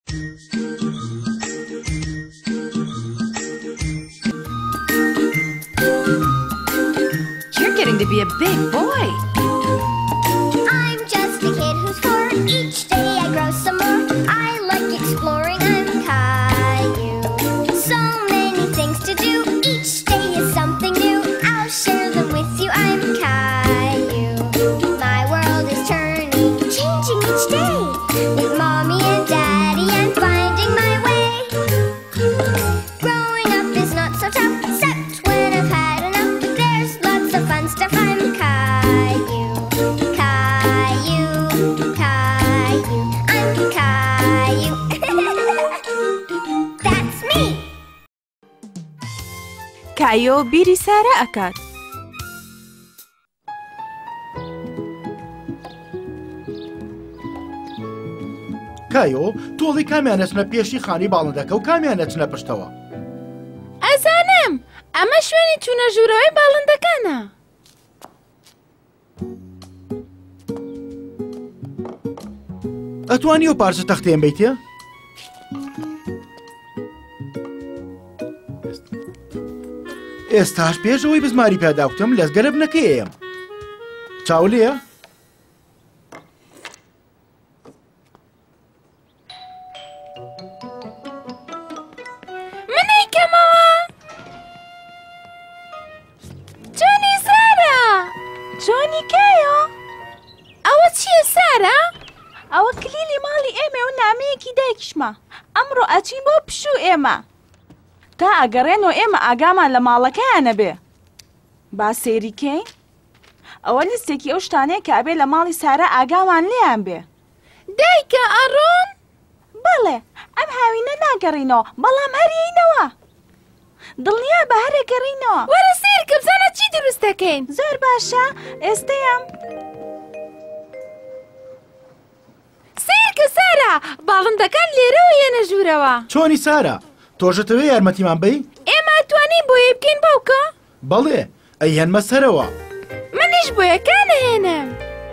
You're getting to be a big boy. I'm just a kid who's 4. Each day I grow some more. I like exploring. I'm Caillou. So many things to do. Each day is something new. I'll share them with you. I'm Caillou. My world is turning, changing each day. With Mommy and Daddy, I'm finding my way. Growing up is not so tough, except when I've had enough. But there's lots of fun stuff. I'm Caillou, Caillou, Caillou. I'm Caillou. That's me. کایۆ بیری سارە ئەکات. کایۆ تۆڵی کامیان ئەچنە پێشی خانی باڵندەکە و کامیان ئەچنە پشتەوە؟ ئەزانم ئەمە شوێنی چوونە ژوورەوەی باڵندەکانە. ئەتوانی و پارچە تەختەیەم بیتە؟ ئێستاش پێشەوەی بزماری پێداوتم لەزگەرە بنەکەیەم. چاولەیە؟ منیکەمەوە! جۆنی سارە! جۆنی کایۆ؟ ئەوە چییە سارە؟ ئەوە کلیلی ماڵی ئێمە و نامەیەکی دایکیشمە. ئەمڕۆ ئەچین بۆ پشوو ئێمە. تا ئەگەڕێنەوە ئێمە ئاگامان لە ماڵەکەیانە بێ. با سێریکەین؟ ئەوە لیستێکی ئەو شتانەیە کە ئەبێ لە ماڵی سارە ئاگامان لێیان بێ. دایکە ئەڕۆن؟ بەڵێ ئەم هاوینە ناگەڕینەوە بەڵام هەرینەوە. دڵنیا بە هەرێگەڕینەوە. وەرە سیرکە بزانە چی دروست دەکەین. زۆر باشە ئێستەیەم. سیرکە سارە باڵندەکان لێرەوە یەنە ژوورەوە. چۆنی سارە؟ تۆژەتەوێ یارمەتیمان بی؟ ئێمە ئەتوانین بۆیە بکەین باوکە؟ بەڵێ ئەیهێنمە سەرەوە. منیش بۆیەکان هێنم.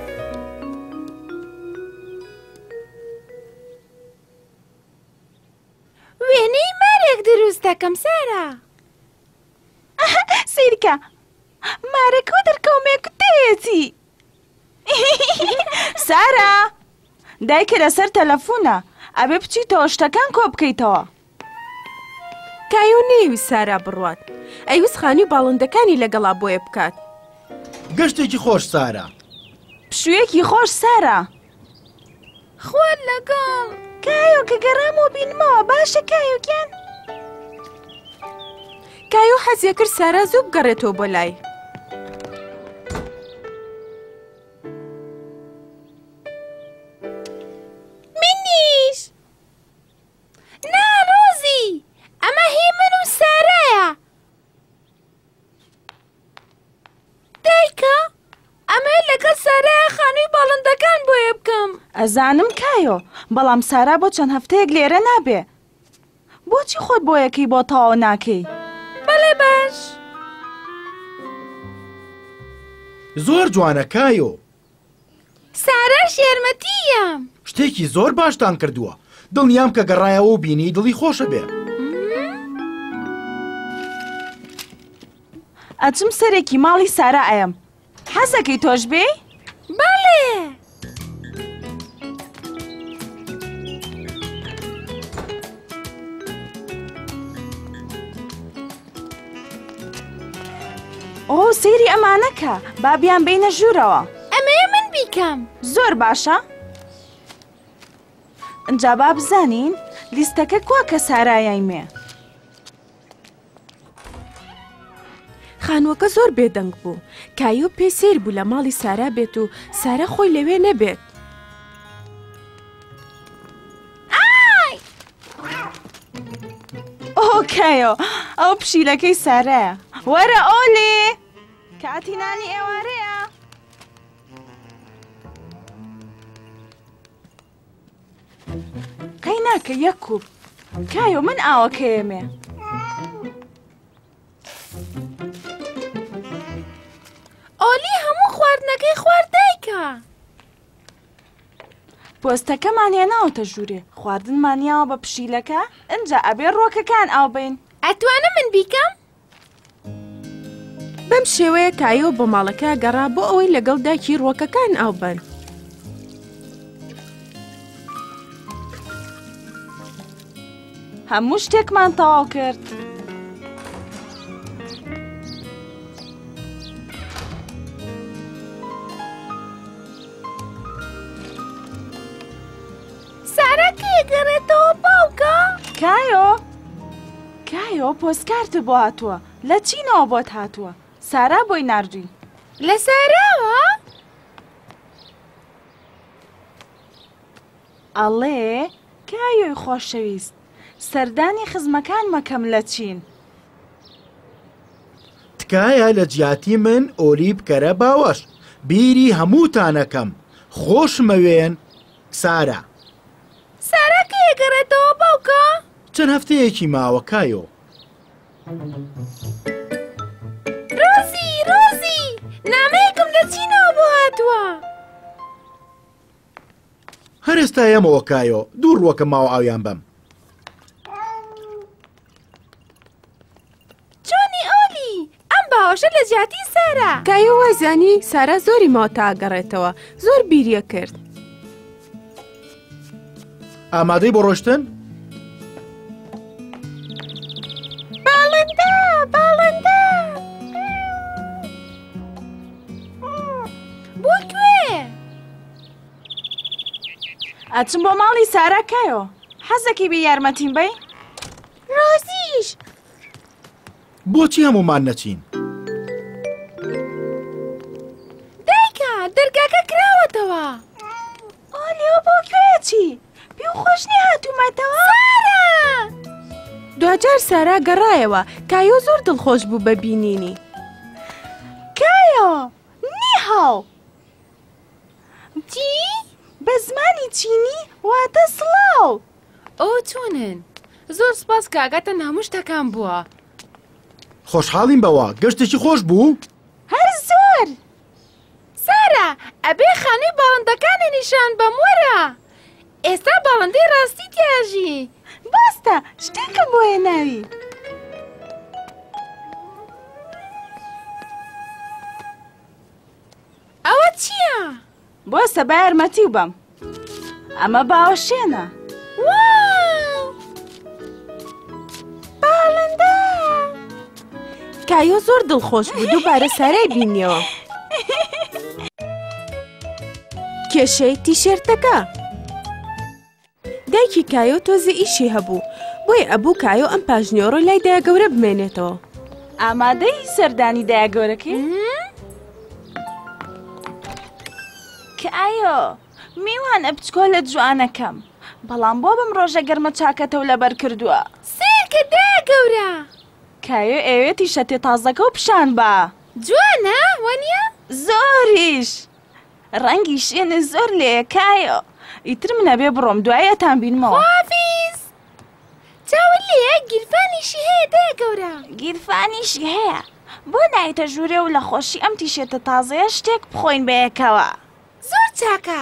وێنەی مارێک دروست دەکەم سارە. سیرکە مارێک و دەرکەومێک تێتی. سارە دایکە لەسەر تەلەفۆنە ئەبێ بچیتەوە شتەکان کۆ بکەیتەوە. کایۆ نەیویست سارا بڕوات. ئەیویست خانی و باڵندەکانی لەگەڵا بۆیە بکات. گەشتێکی خۆش سارە. پشوویەکی خۆش سارە. خۆت لەگەڵ. کایۆ کە گەڕام و بینمەوە باشە کایۆکیان. کایۆ حەزیە کرد سارا زوو بگەڕێتەوە بۆ لای. منیش. نا ڕۆزی ئەمە هی من و سارایە. دایکە ئەمە لەگەڵ سارایە خانووی باڵندەکان بۆیە بکەم. ئەزانم کایۆ بەڵام سارا بۆ چەند هەفتەیەک لێرە نابێ. بۆچی خۆت بۆیەکەی بۆ تەواو ناکەی؟ بەڵێ باش. زۆر جوانە کایۆ. سارا شێرمەتیە. شتێکی زۆر باشتان کردووە. دڵنیام کە گەڕایەوە و بینی دڵی خۆشە بێ. ئەچم سەرێکی ماڵی سارا ئەم. حەزەکەی تۆش بێ؟ بەڵێ. ئۆ سەیری ئەمانەکە با بیان بینە ژوورەوە. ئەمەیە من بیکەم. زۆر باشە. ئەنجا با بزانین لیستەکە کوا کە سارایایمێ. خانووەکە زۆر بێدەنگ بوو. کایۆ پێی سیر بوو لە ماڵی سارا بێت و سارا خۆی لەوێ نەبێت. ئۆ کایۆ ئەو پشیلەکەی سارایە. وەرە ئۆلێ کاتینانی ئێوارەیە. قەی ناکە یەکوب. کایۆ من ئاوەکەیەمێ. ئۆلی هەموو خواردنەکەی خوارد دایکە. پۆستەکەمان هێناوتە ژوورێ خواردنمانیاوە بە پشیلەکە ئەنجا ئەبێ ڕۆکەکان ئاو بین. ئەتوانم من بیکەم؟ بەم شێوەیە کایۆ بۆ ماڵەکە گەڕا بۆ ئەوەی لەگەڵ دایکی ڕۆکەکان ئاوبەن. هەموو شتێکمان تەواو کرد. سارا کێگەڕێتەوە باوکە؟ کایۆ پۆستکارت بۆ هاتووە لە چینەوە بۆت هاتووە سارا بۆی ناردووی. لە ساراوە؟ ئەڵێ کایۆی خۆشەویست سەردانی خزمەکان مەکەم لە چین. تکایە لە جیاتی من ئۆلی بکەرە باوەش بیری هەمووتانەکەم خۆشمەوێن سارا. سارا کێگەڕێتەوە باوکە؟ چەند هەفتەیەکی ماوە کایۆ. ڕۆزی نامەیەکم لە چینەوە بۆ هاتووە. هەر ئێستا ئێمەوە کایۆ دوو ڕووەکە ماوە ئاویان بەم. جۆنی ئۆلی ئەم باوەشە لە جیاتی سارا. کایۆ وازانی سارا زۆری ماوە تا گەڕێتەوە زۆر بیریە کرد. ئامادەی بۆ ڕۆشتن؟ باڵندە بۆ کوێ؟ ئەچم بۆ ماڵی سارا کایۆ حەزەکی بە یارمەتیم بەی؟ ڕۆزیش بۆچی هەمومان نەچین؟ دایکە دەرگاکە کراوەتەوە. ئۆلیۆ بۆ کوێچی؟ پێ خۆش نی هاتوومەتەوە؟ سارا! دوجار سارا گەڕایەوە کایۆ زۆر دڵخۆش بوو بە بینینی. کایۆ نیهاو. چی؟ بە زمانی چینی واتە سڵاو. ئەو چۆنن؟ زۆر سپاس کە ئاگاتان هەموو شتەکان بووە. خۆشحاڵیم بەوە گەشتێکی خۆش بوو؟ هەر زۆر. سارا ئەبێ خانووی باڵندەکانی نیشان بەم وەرە. ئێستا باڵندەی ڕاستی تیاژی. باستە شتێکم بۆ هێناوی. ئەوە چییە؟ بۆستە بە یارمەتی بەم. ئەمە باوەشێنە. واو! باڵندە! کایۆ زۆر دڵخۆش بوو دووبارە سارای بینیەوە. کێشەی تیشێرتەکە دایکی کایۆ تۆزە ئیشی هەبوو بۆیە ئەبوو کایۆ ئەم پاژنیۆڕۆ لای دایەگەورە بمێنێتەوە. ئامادەی سەردانی دایەگەورەکەی؟ کایۆ میوانە بچکۆلە جوانەکەم بەڵام بۆ بم ڕۆژە گەرمە چاکەتەوە لەبەر کردووە. سیرکە دایەگەورە! کایۆ ئێوێ تیشەتی تازەکە و پیشان بە. جوانە وەنیە؟ زۆریش ڕەنگی شێنە زۆر لێیە کایۆ. ئیتر منە بێ بڕۆم دوایەتان بینمەوە. خواافیز! چاوت لێیە گیرفانیشی هەیە دایەگەورە. گیرفانیشی هەیە بۆ نایتە ژوورێ و لە خۆشی ئەم تیشێتە تازەیە شتێک بخۆین بەیەکەوە. زۆر چاکە.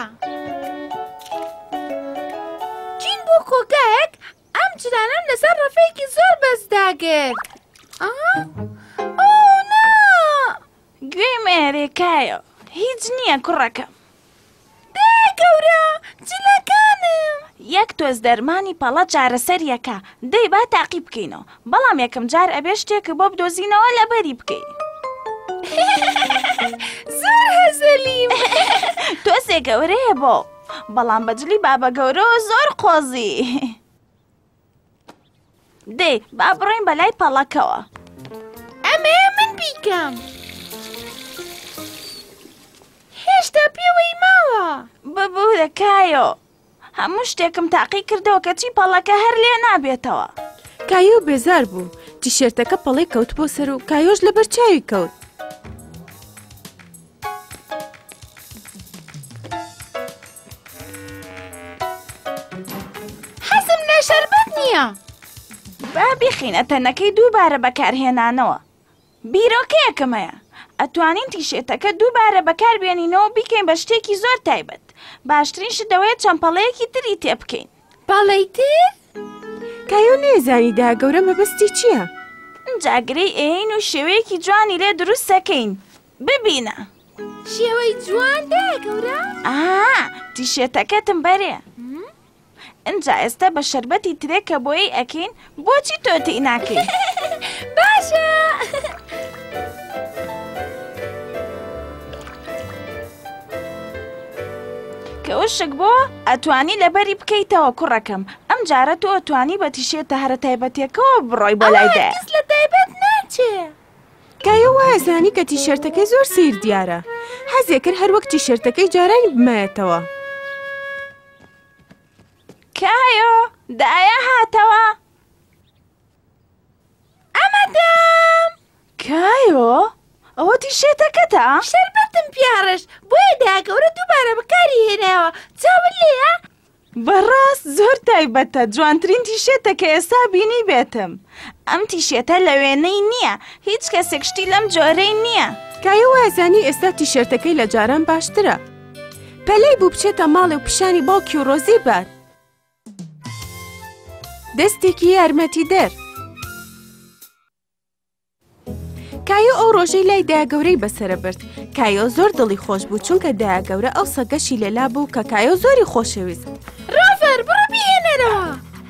چین بۆ کۆگایەک ئەم جرانم لەسەر ڕەفەیەکی زۆر بەزداگرت. ئۆ نا! گوێی مێرێ کایۆ هیچ نییە کوڕەکەم. دایەگەورە جلەکانم! یەک تۆز دەرمانی پەڵە چارەسەریەکە دەی با تاقی بکەینەوە بەڵام یەکەم جار ئەبێ شتێکە بۆ بدۆزینەوە لەبەری بکەین. زۆر هەزەلیم! تۆزێ گەورەیە بۆ بەڵام بەجلی بابە گەورەوە زۆر قۆزی. دەی با بڕۆین بەلای پەڵەکەوە. ئەمەیە من بیکەم. هێشتا پێوەی ماوە. ببوو دەکایۆ هەموو شتێکم تاقی کردەوە کەچی پەڵەکە هەر لێ نابێتەوە. کایۆ بێزار بوو تیشێرتەکە پەڵەی کەوت بۆ سەر و کایۆش لەبەر چاوی کەوت. حەزم لە شەربەت نییە. با بخینە تەنەکەی دووبارە بەکارهێنانەوە. بیرۆکەیەکەمەیە ئەتوانین تیشێتەکە دووبارە بەکاربێنینەوە بیکەین بە شتێکی زۆر تایبەت باشترین شدەوەیە چەمپەڵەیەکی تری تێ بکەین. باڵەی تر؟ کایۆ نێزانی داگەورە مەبەستی چییە؟ جاگرەی ئێین و شێوەیەکی جوانی لێ دروست دەکەین. ببینە. شێوەی جوان داگەورە؟ تیشێتەکەتم بەرێ. ئەجا ئێستا بە شەربەتی ترێکە بۆی ئەکەین بۆچی تۆتی ناکەین؟ باشە! کە وشک بۆ ئەتوانی لەبەری بکەیتەوە کوڕەکەم. ئەم جارە تۆ ئەتوانی بە تیشێتە هەرە تایبەتێکەوە بڕۆی بۆ لایدە. کەس لە تایبەت ناچێ. کایۆ وایزانی کە تیشێرتەکەی زۆر سیر دیارە. حەزێ کرد هەر وەک تیشێرتەکەی جارانی بمایەتەوە. کایۆ دایە هاتەوە. ئەمەدەم! کایۆ ئەوە تیشێتەکەتە؟ شەربەتم پیاڕش بۆیە داگەورە دووبارە بەکاری هێناوە. چاوت لێیە؟ بەڕاست زۆر تایبەتە. جوانترین تیشێتە کە ئێستا بینی بێتم. ئەم تیشێتە لە وێنەی نییە. هیچ کەسێک شتی لەم جۆرەی نییە. کایۆ وایزانی ئێستا تیشێرتەکەی لە جاران باشترە. پەلەی بوو بچێتە ماڵێ و پیشانی باوکی و ڕۆزی بات. دەستێکی یارمەتی دەر. کایۆ ئەو ڕۆژەی لای دایاگەورەی بەسرە برد. کایۆ زۆر دڵی خۆش بوو چونکە دایاگەورە ئەو سەگەشی لێلا بوو کە کایۆ زۆری خۆشەویست. ڕۆڤەر بڕۆ بهێنەرەوە.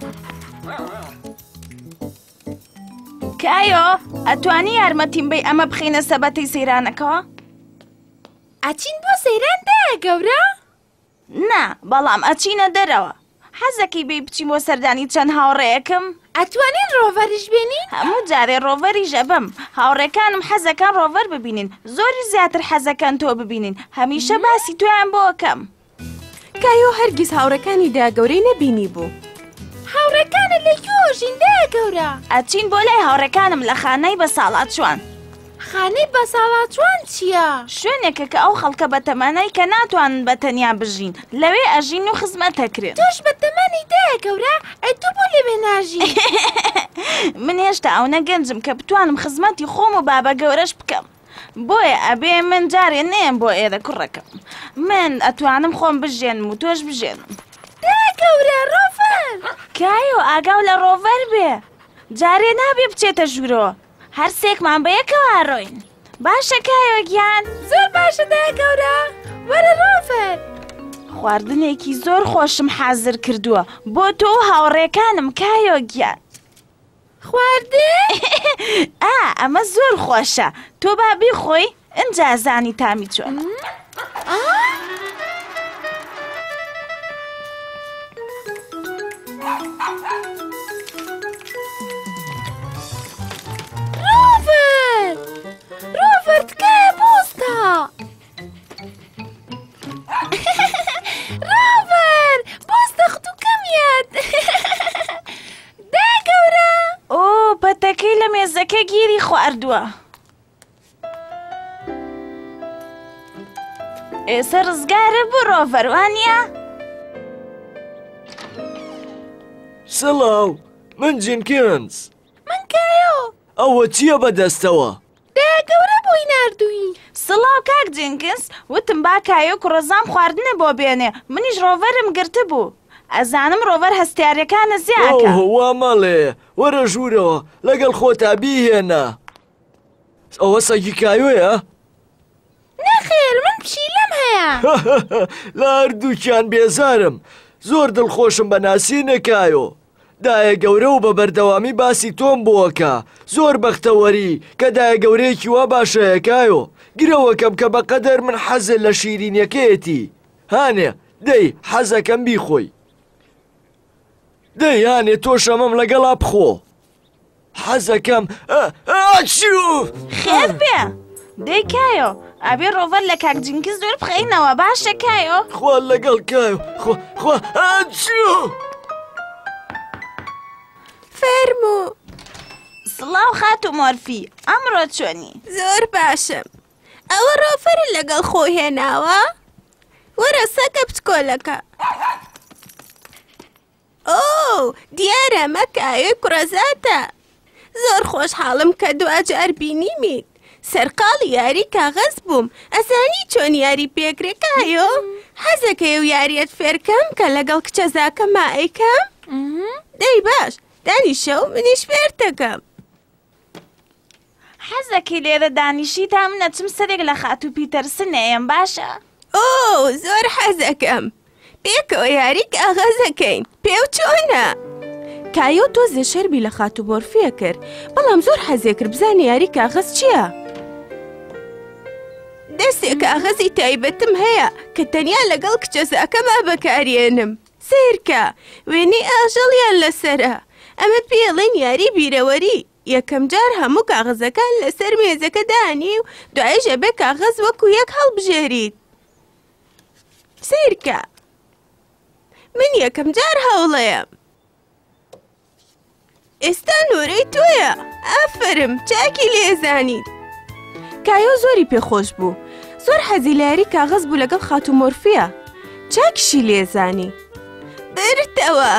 کایۆ ئەتوانی یارمەتیم بەی ئەمە بخینە سەبەتەی سەیرانەکەەوە؟ ئەچین بۆ سەیران دایاگەورە؟ نا بەڵام ئەچینە دەرەوە. حەزەکەی بێ بچین بۆ سەردانی چەند هاوڕێیەکم؟ ئەتوانین ڕۆڤەریش بێنین؟ هەموو جارێ ڕۆڤەری ژەبم. هاوڕێکانم حەزەکان ڕۆڤەر ببینین. زۆری زیاتر حەزەکان تۆ ببینین. هەمیشە باسی تۆیان بۆ ئەکەم. کایۆ هەرگیز هاوڕەکانی دایاگەورەی نەبینی بوو. هاوڕێکانت لەکوێژین دایاگەورە؟ ئەچین بۆ لای هاوڕێکانم لە خانەی بە ساڵات چوان. خانەی بە ساڵات چوان چییە؟ شوێنێکە کە ئەو خەڵکە بە تەمەنای کە ناتوانن بە تەنیا بژین. لەوێ ئەژین و خزمەتەکرێن. تۆش بە تەمەنی دایاگەورە؟ ئەی تۆ بۆ لەوێ ناژی؟ من هێشتا ئەو نەگەنجم کە بتوانم خزمەتی خۆم و بابە گەورەش بکەم. بۆیە ئەبێ من جارێ نێم بۆ ئێرە کوڕەکەم. من ئەتوانم خۆم بژێنم و تۆش بژێنم. دایاگەورە ڕۆڤەر! کایۆ ئاگاو لە ڕۆڤەر بێ. جارێ نابێ بچێتە ژوورەوە. هەر سێکمان بەیەکەوە ئاڕۆین. باشە کایۆ گیان؟ زۆر باشە دایاگەورە. وەرە ڕۆڤەر. خواردنێکی زۆر خۆشم حازر کردووە بۆ تۆ و هاوڕێکانم کایۆ گیان. خواردن؟ ئەمە زۆر خۆشە. تۆ با بیخۆی ئەنجا زانی تامی چۆنە. ڕۆڤەر! ڕۆڤەر تکایە بۆستە! ڕۆڤەر! بۆستە خوتوکەمیەت! دایاگەورە! ئۆ پەتەکەی لە مێزەکە گیری خواردووە. ئێستا ڕزگارە بوو ڕۆڤەر وانییە؟ سڵاو، من جینکینز. من کایۆ. ئەوە چییە بەدەستەوە؟ دایاگەورە بۆی ناردووی. سڵاو کاک جینکینز، وتم با کایۆ کوڕەزام خواردنە بۆ بێنێ. منیش ڕۆڤەرم گرتە بوو. ئەزانم ڕۆڤەر هەستیارەکانە زیاکە. وا مەڵێ، وەرە ژوورەوە لەگەڵ خۆتا بیهێنە. ئەوە سەگی کایۆیە؟ نەخێر من پشیلەم هەیە. لە هەردووکیان بێزارم. زۆر دڵخۆشم بە ناسینە کایۆ. دایەگەورە و بە بەردەوامی باسی تۆم بۆکە. زۆر بەختەوەری کە دایەگەورەیەکی وا باشەیە کایۆ. گرەوەکەم کە بەقەدەر من حەزت لە شیرینیەکەیەتی. هانێ دەی حەزەکەم بیخۆی. دەی هانێ تۆ شەمەم لەگەڵا بخۆ. حەزەکەم خێر بێ. دەی کایۆ ئەبێ ڕۆڤەر لە کاک جینکینز دوور بخەینەوە. باشە کایۆ؟ خوا لەگەڵ کایۆ. خوا فەرموو. سڵاو خات و مۆرفی، ئەمڕۆ چۆنی؟ زۆر باشم. ئەوە ڕۆڤەرە لەگەڵ خۆ هێناوە؟ وەرە سەگە بچکۆلەکە. ئۆ دیارە ئەمە کایۆی کوڕەزاتە. زۆر خۆشحاڵم کە دوجار بینیمیت. سەرقاڵی یاری کاغەز بووم ئەزانی چۆن یاری پێکرێکایۆ حەزەکەی و یاریەت فێرکەم کە لەگەڵ کچەزاکە مائیکەم دەی باش دانیشە و منیش فێرتەکەم حەزەکەی لێرە دانیشی تا من نەچم سەرێک لە خات و پیتەرسنێم باشە؟ ئۆ زۆر حەزەکەم پێکەوە یاری کاغەزەکەین پێو چۆنە؟ کایۆ تۆزێ شەربی لە خات و بۆرفیە کرد بەڵام زۆر حەزێ کرد بزانێ یاری کاغەز چییە؟ دەستێک کاغەزی تایبەتم هەیە کە تەنیا لەگەڵ کچەزاکەما بەکارێنم سیرکە وێنەی ئاژەڵیان لەسرە ئەمە پێڵێن یاری بیرەوەری یەکەم جار هەموو کاغەزەکان لەسەر مێزەکە دانی و دوایژە بێ کاغەز وەکو یەک هەڵبژێریت سیرکە من یەکەم جار هەوڵەیەم ئێستا نۆرەی تۆیە ئافرم چاکی لێزانیت کایۆ زۆری پێخۆش بوو زۆر حەزی لە یاری کاغەز بوو لەگەڵ خات و مۆرفیە چاکیشی لێزانی برتەوە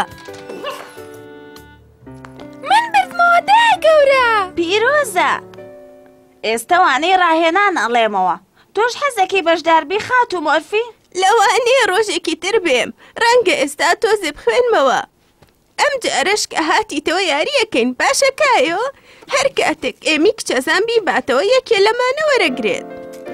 من بردمەوە دایە گەورە پیرۆزە ئێستا وانەی ڕاهێنان ئەڵێمەوە تۆش حەزەکەی بەشداربی خات و مۆرفی؟ لەوانەیە ڕۆژێکی تر بێم ڕەنگە ئێستا تۆزێ بخوێنمەوە ئەم جارەش کە هاتیتەوە یاریەکەین باشە کایۆ هەر کاتێک ئێمی کچەزان بیباتەوە یەکێ لەمانە وەرەگرێت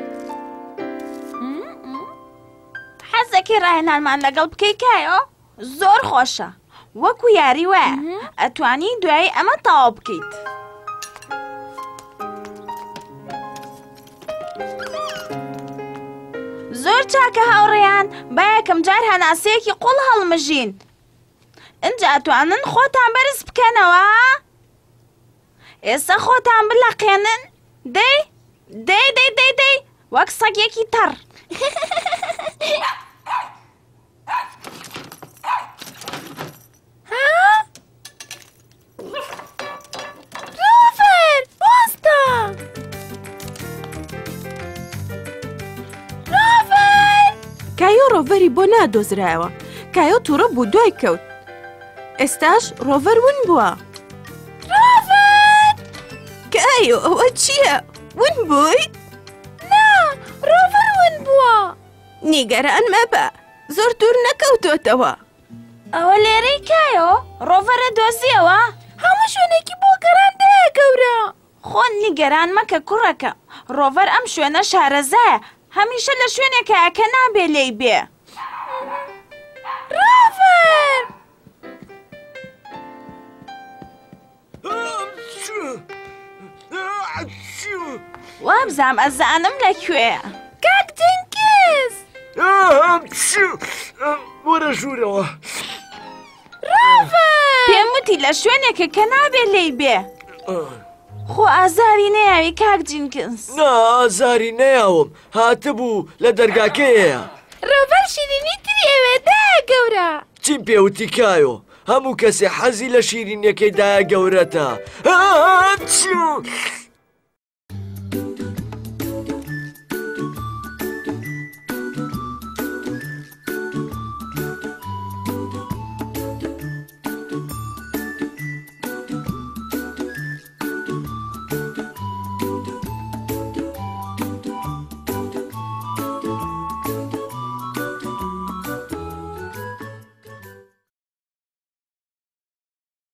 حەزەکەی ڕاهێنانمان لەگەڵ بکەی کایۆ؟ زۆر خۆشە وەکو یاری وایە ئەتوانی دوایی ئەمە تەواو بکەیت زۆر چاکە هاوڕێیان با یەکەم جار هەناسەیەکی قوڵ هەڵمژین ئینجا ئەتوانن خۆتان بەرز بکەنەوە ئێستا خۆتان بلەقێنن دەی وەک سەگێکی تەڕ ڕۆڤەر وەستە ڕۆڤەر کایۆ ڕۆڤەری بۆ نادۆزرایەوە کایۆ تووڕە بوو دوای کەوت ئێستاش ڕۆڤەر ون بووە ڕۆڤەر کایۆ ئەوە چییە؟ ون بوویت؟ نا ڕۆڤەر ون بووە نیگەران مەبە زۆر دوور نەکەوتۆتەوە ئەوە لێرەی کایۆ ڕۆڤەرە دۆزیەوە هەموو شوێنێکی بۆ گەڕاندایە گەورە خۆن نیگەران مەکە کوڕەکە ڕۆڤەر ئەم شوێنە شارەزایە هەمیشە لە شوێنێکە کە نابێ لێی بێ ڕۆڤەر وابزانم ئەزانم لەکوێیە کاک جنکیز وەرە ژوورەوە ڕۆڤەر پێم وتی لە شوێنێکە کە نابێ لێی بێ خۆ ئازاری نەیاوی کاک جینکنس نا ئازاری نەیاوم هاتبوو لە دەرگاکەیە ڕۆڤەر شیرینی تری ئەوێدایە گەورە چیم پێوتی کایۆ هەموو کەسێ حەزی لە شیرینیەکەی دایە گەورەتە